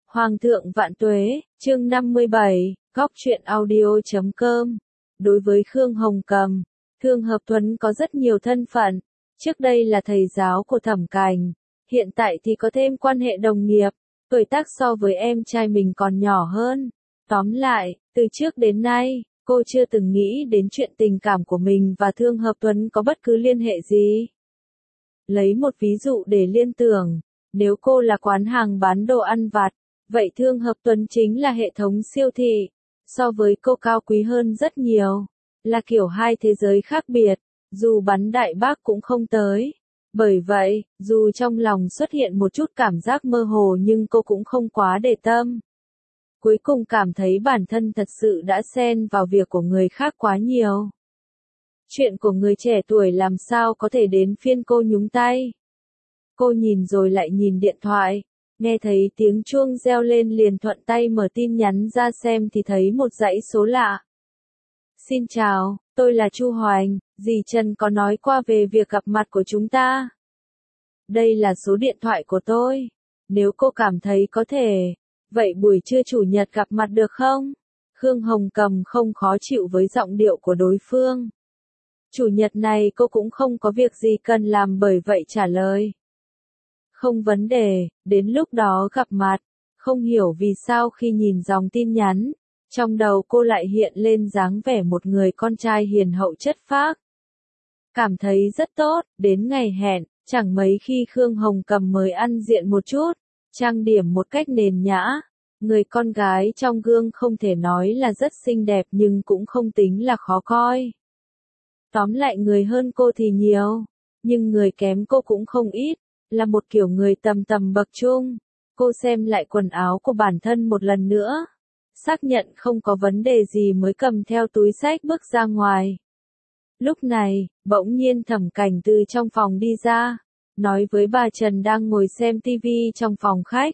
Hoàng thượng vạn tuế, chương 57, góc truyện audio.com. Đối với Khương Hồng Cầm, Thương Hợp Tuấn có rất nhiều thân phận. Trước đây là thầy giáo của Thẩm Cảnh, hiện tại thì có thêm quan hệ đồng nghiệp, tuổi tác so với em trai mình còn nhỏ hơn. Tóm lại, từ trước đến nay, cô chưa từng nghĩ đến chuyện tình cảm của mình và Thương Hợp Tuấn có bất cứ liên hệ gì. Lấy một ví dụ để liên tưởng, nếu cô là quán hàng bán đồ ăn vặt, vậy Thương Hợp Tuấn chính là hệ thống siêu thị, so với cô cao quý hơn rất nhiều, là kiểu hai thế giới khác biệt, dù bắn đại bác cũng không tới. Bởi vậy, dù trong lòng xuất hiện một chút cảm giác mơ hồ nhưng cô cũng không quá để tâm. Cuối cùng cảm thấy bản thân thật sự đã xen vào việc của người khác quá nhiều. Chuyện của người trẻ tuổi làm sao có thể đến phiên cô nhúng tay. Cô nhìn rồi lại nhìn điện thoại, nghe thấy tiếng chuông reo lên liền thuận tay mở tin nhắn ra xem thì thấy một dãy số lạ. Xin chào, tôi là Chu Hoành, dì Trần có nói qua về việc gặp mặt của chúng ta. Đây là số điện thoại của tôi, nếu cô cảm thấy có thể, vậy buổi trưa chủ nhật gặp mặt được không? Khương Hồng Cầm không khó chịu với giọng điệu của đối phương. Chủ nhật này cô cũng không có việc gì cần làm bởi vậy trả lời. Không vấn đề, đến lúc đó gặp mặt. Không hiểu vì sao khi nhìn dòng tin nhắn, trong đầu cô lại hiện lên dáng vẻ một người con trai hiền hậu chất phác. Cảm thấy rất tốt, đến ngày hẹn, chẳng mấy khi Khương Hồng Cầm mới ăn diện một chút, trang điểm một cách nền nhã. Người con gái trong gương không thể nói là rất xinh đẹp nhưng cũng không tính là khó coi. Tóm lại người hơn cô thì nhiều, nhưng người kém cô cũng không ít, là một kiểu người tầm tầm bậc trung. Cô xem lại quần áo của bản thân một lần nữa, xác nhận không có vấn đề gì mới cầm theo túi xách bước ra ngoài. Lúc này, bỗng nhiên Thẩm Cảnh từ trong phòng đi ra, nói với bà Trần đang ngồi xem tivi trong phòng khách.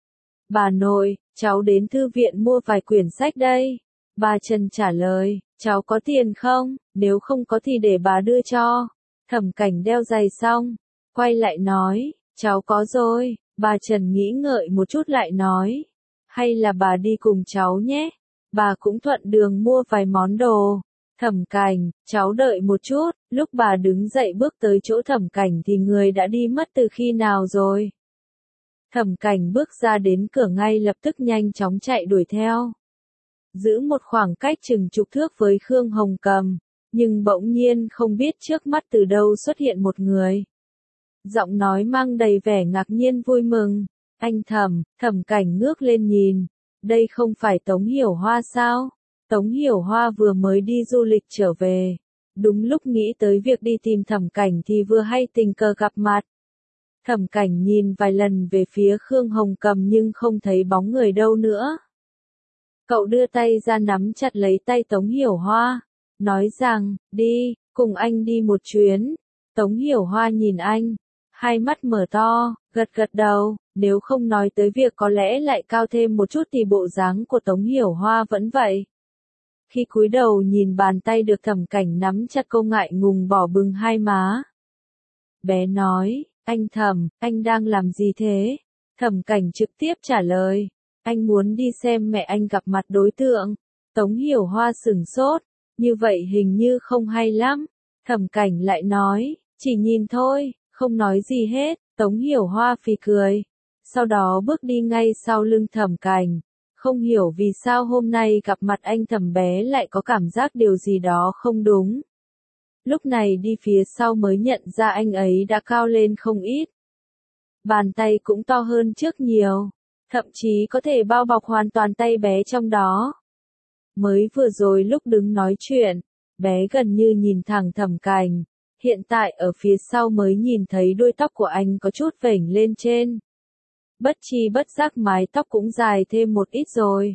Bà nội, cháu đến thư viện mua vài quyển sách đây. Bà Trần trả lời, cháu có tiền không? Nếu không có thì để bà đưa cho. Thẩm Cảnh đeo giày xong, quay lại nói, cháu có rồi. Bà Trần nghĩ ngợi một chút lại nói, hay là bà đi cùng cháu nhé. Bà cũng thuận đường mua vài món đồ. Thẩm Cảnh, cháu đợi một chút. Lúc bà đứng dậy bước tới chỗ Thẩm Cảnh thì người đã đi mất từ khi nào rồi. Thẩm Cảnh bước ra đến cửa ngay lập tức nhanh chóng chạy đuổi theo. Giữ một khoảng cách chừng chục thước với Khương Hồng Cầm, nhưng bỗng nhiên không biết trước mắt từ đâu xuất hiện một người. Giọng nói mang đầy vẻ ngạc nhiên vui mừng. Anh Thẩm. Thẩm Cảnh ngước lên nhìn. Đây không phải Tống Hiểu Hoa sao? Tống Hiểu Hoa vừa mới đi du lịch trở về. Đúng lúc nghĩ tới việc đi tìm Thẩm Cảnh thì vừa hay tình cờ gặp mặt. Thẩm Cảnh nhìn vài lần về phía Khương Hồng Cầm nhưng không thấy bóng người đâu nữa. Cậu đưa tay ra nắm chặt lấy tay Tống Hiểu Hoa, nói rằng, đi, cùng anh đi một chuyến. Tống Hiểu Hoa nhìn anh, hai mắt mở to, gật gật đầu, nếu không nói tới việc có lẽ lại cao thêm một chút thì bộ dáng của Tống Hiểu Hoa vẫn vậy. Khi cúi đầu nhìn bàn tay được Thẩm Cảnh nắm chặt cô ngại ngùng bỏ bừng hai má. Bé nói, anh Thẩm, anh đang làm gì thế? Thẩm Cảnh trực tiếp trả lời, anh muốn đi xem mẹ anh gặp mặt đối tượng. Tống Hiểu Hoa sửng sốt, như vậy hình như không hay lắm. Thẩm Cảnh lại nói, chỉ nhìn thôi, không nói gì hết. Tống Hiểu Hoa phì cười, sau đó bước đi ngay sau lưng Thẩm Cảnh. Không hiểu vì sao hôm nay gặp mặt anh Thẩm bé lại có cảm giác điều gì đó không đúng. Lúc này đi phía sau mới nhận ra anh ấy đã cao lên không ít. Bàn tay cũng to hơn trước nhiều, thậm chí có thể bao bọc hoàn toàn tay bé trong đó. Mới vừa rồi lúc đứng nói chuyện, bé gần như nhìn thẳng Thẩm Cảnh, hiện tại ở phía sau mới nhìn thấy đuôi tóc của anh có chút vểnh lên trên. Bất chi bất giác mái tóc cũng dài thêm một ít rồi.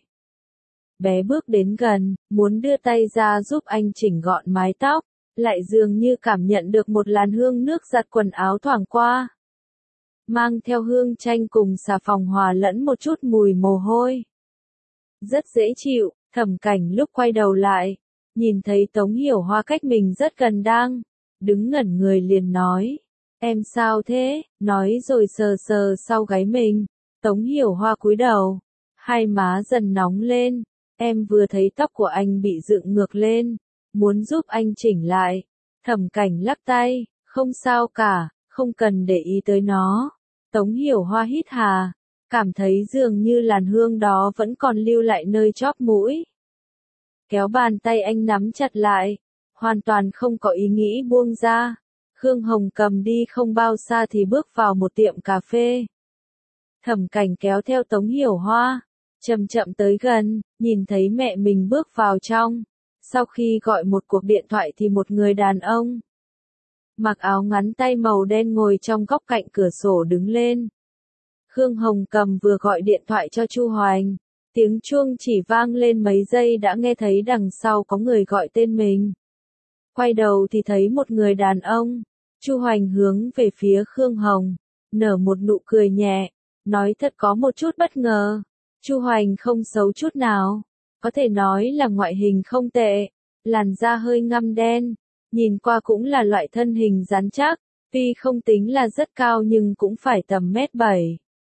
Bé bước đến gần, muốn đưa tay ra giúp anh chỉnh gọn mái tóc, lại dường như cảm nhận được một làn hương nước giặt quần áo thoảng qua. Mang theo hương chanh cùng xà phòng hòa lẫn một chút mùi mồ hôi. Rất dễ chịu. Thẩm Cảnh lúc quay đầu lại, nhìn thấy Tống Hiểu Hoa cách mình rất gần đang đứng ngẩn người liền nói, em sao thế? Nói rồi sờ sờ sau gáy mình. Tống Hiểu Hoa cúi đầu, hai má dần nóng lên, em vừa thấy tóc của anh bị dựng ngược lên, muốn giúp anh chỉnh lại. Thẩm Cảnh lắc tay, không sao cả, không cần để ý tới nó. Tống Hiểu Hoa hít hà, cảm thấy dường như làn hương đó vẫn còn lưu lại nơi chóp mũi. Kéo bàn tay anh nắm chặt lại, hoàn toàn không có ý nghĩ buông ra. Khương Hồng Cầm đi không bao xa thì bước vào một tiệm cà phê. Thẩm Cảnh kéo theo Tống Hiểu Hoa, chậm chậm tới gần, nhìn thấy mẹ mình bước vào trong. Sau khi gọi một cuộc điện thoại thì một người đàn ông mặc áo ngắn tay màu đen ngồi trong góc cạnh cửa sổ đứng lên. Khương Hồng Cầm vừa gọi điện thoại cho Chu Hoành, tiếng chuông chỉ vang lên mấy giây đã nghe thấy đằng sau có người gọi tên mình. Quay đầu thì thấy một người đàn ông. Chu Hoành hướng về phía Khương Hồng, nở một nụ cười nhẹ, nói thật có một chút bất ngờ. Chu Hoành không xấu chút nào, có thể nói là ngoại hình không tệ, làn da hơi ngăm đen, nhìn qua cũng là loại thân hình rắn chắc, tuy không tính là rất cao nhưng cũng phải tầm mét 7.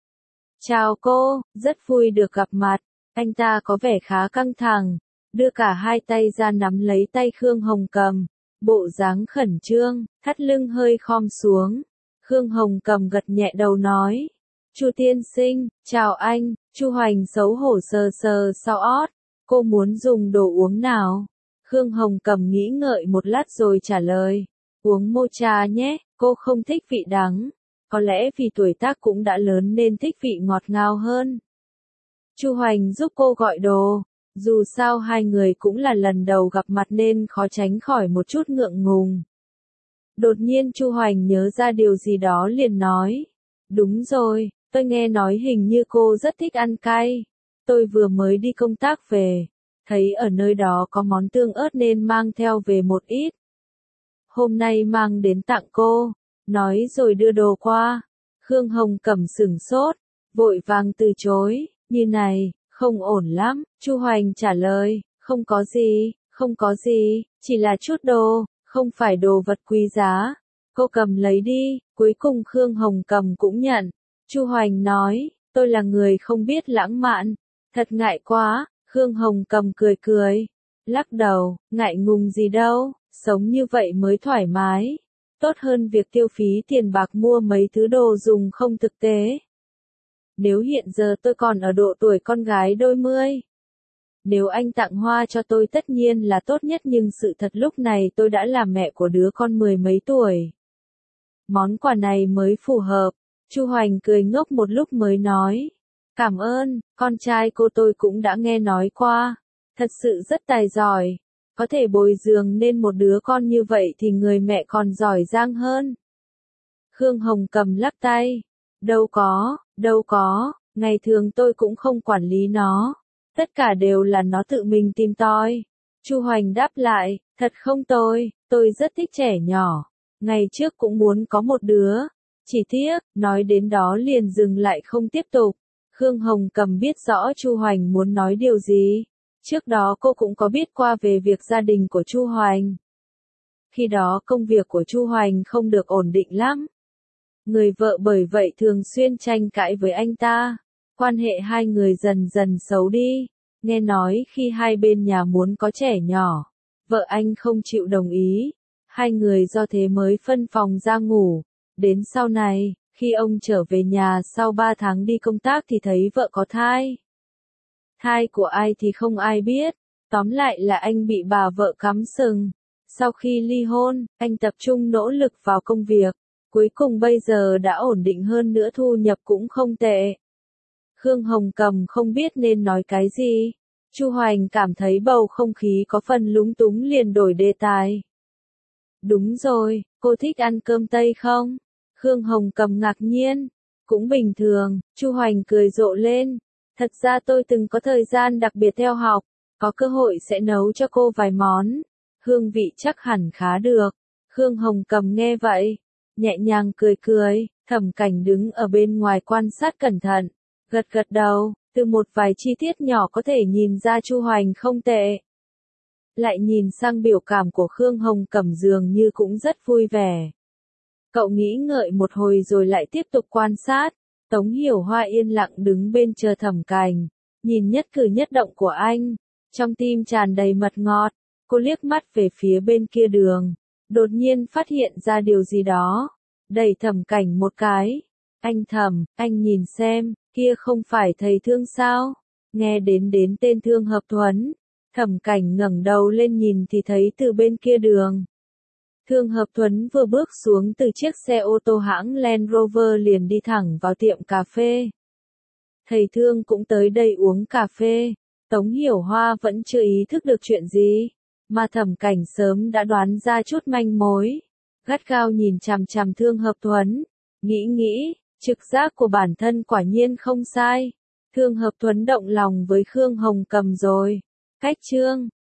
Chào cô, rất vui được gặp mặt. Anh ta có vẻ khá căng thẳng, đưa cả hai tay ra nắm lấy tay Khương Hồng Cầm, bộ dáng khẩn trương, thắt lưng hơi khom xuống. Khương Hồng Cầm gật nhẹ đầu nói, Chu tiên sinh, chào anh. Chu Hoành xấu hổ sờ sờ sau ót, cô muốn dùng đồ uống nào? Khương Hồng Cầm nghĩ ngợi một lát rồi trả lời, uống mocha nhé, cô không thích vị đắng, có lẽ vì tuổi tác cũng đã lớn nên thích vị ngọt ngào hơn. Chu Hoành giúp cô gọi đồ, dù sao hai người cũng là lần đầu gặp mặt nên khó tránh khỏi một chút ngượng ngùng. Đột nhiên Chu Hoành nhớ ra điều gì đó liền nói, đúng rồi, tôi nghe nói hình như cô rất thích ăn cay, tôi vừa mới đi công tác về, thấy ở nơi đó có món tương ớt nên mang theo về một ít. Hôm nay mang đến tặng cô, nói rồi đưa đồ qua. Khương Hồng Cẩm sửng sốt, vội vàng từ chối, như này, không ổn lắm. Chu Hoành trả lời, không có gì, không có gì, chỉ là chút đồ, không phải đồ vật quý giá. Cô cầm lấy đi. Cuối cùng Khương Hồng Cẩm cũng nhận. Chu Hoành nói, tôi là người không biết lãng mạn, thật ngại quá. Khương Hồng Cẩm cười cười, lắc đầu, ngại ngùng gì đâu, sống như vậy mới thoải mái, tốt hơn việc tiêu phí tiền bạc mua mấy thứ đồ dùng không thực tế. Nếu hiện giờ tôi còn ở độ tuổi con gái đôi mươi, nếu anh tặng hoa cho tôi tất nhiên là tốt nhất, nhưng sự thật lúc này tôi đã là mẹ của đứa con mười mấy tuổi. Món quà này mới phù hợp. Chu Hoành cười ngốc một lúc mới nói, cảm ơn, con trai cô tôi cũng đã nghe nói qua, thật sự rất tài giỏi, có thể bồi dưỡng nên một đứa con như vậy thì người mẹ còn giỏi giang hơn. Khương Hồng Cầm lắc tay, đâu có, ngày thường tôi cũng không quản lý nó, tất cả đều là nó tự mình tìm tòi. Chu Hoành đáp lại, thật không tôi rất thích trẻ nhỏ, ngày trước cũng muốn có một đứa, chỉ tiếc, nói đến đó liền dừng lại không tiếp tục. Khương Hồng Cầm biết rõ Chu Hoành muốn nói điều gì. Trước đó cô cũng có biết qua về việc gia đình của Chu Hoành. Khi đó công việc của Chu Hoành không được ổn định lắm. Người vợ bởi vậy thường xuyên tranh cãi với anh ta. Quan hệ hai người dần dần xấu đi. Nghe nói khi hai bên nhà muốn có trẻ nhỏ, vợ anh không chịu đồng ý. Hai người do thế mới phân phòng ra ngủ. Đến sau này, khi ông trở về nhà sau 3 tháng đi công tác thì thấy vợ có thai. Thai của ai thì không ai biết, tóm lại là anh bị bà vợ cắm sừng. Sau khi ly hôn, anh tập trung nỗ lực vào công việc, cuối cùng bây giờ đã ổn định hơn nữa, thu nhập cũng không tệ. Khương Hồng Cầm không biết nên nói cái gì. Chu Hoành cảm thấy bầu không khí có phần lúng túng liền đổi đề tài. Đúng rồi, cô thích ăn cơm Tây không? Khương Hồng Cầm ngạc nhiên. Cũng bình thường. Chu Hoành cười rộ lên. Thật ra tôi từng có thời gian đặc biệt theo học, có cơ hội sẽ nấu cho cô vài món. Hương vị chắc hẳn khá được. Khương Hồng Cầm nghe vậy, nhẹ nhàng cười cười. Thẩm Cảnh đứng ở bên ngoài quan sát cẩn thận, gật gật đầu, từ một vài chi tiết nhỏ có thể nhìn ra Chu Hoành không tệ. Lại nhìn sang biểu cảm của Khương Hồng Cầm dường như cũng rất vui vẻ. Cậu nghĩ ngợi một hồi rồi lại tiếp tục quan sát, Tống Hiểu Hoa yên lặng đứng bên chờ Thẩm Cảnh, nhìn nhất cử nhất động của anh, trong tim tràn đầy mật ngọt. Cô liếc mắt về phía bên kia đường, đột nhiên phát hiện ra điều gì đó, đẩy Thẩm Cảnh một cái. Anh Thẩm, anh nhìn xem, kia không phải thầy Thương sao? Nghe đến tên Thương Hợp Thuấn, Thẩm Cảnh ngẩng đầu lên nhìn thì thấy từ bên kia đường. Thương Hợp Thuấn vừa bước xuống từ chiếc xe ô tô hãng Land Rover liền đi thẳng vào tiệm cà phê. Thầy Thương cũng tới đây uống cà phê. Tống Hiểu Hoa vẫn chưa ý thức được chuyện gì, mà Thẩm Cảnh sớm đã đoán ra chút manh mối. Gắt gao nhìn chằm chằm Thương Hợp Thuấn, nghĩ, trực giác của bản thân quả nhiên không sai. Thương Hợp Thuấn động lòng với Khương Hồng Cầm rồi. Cách chương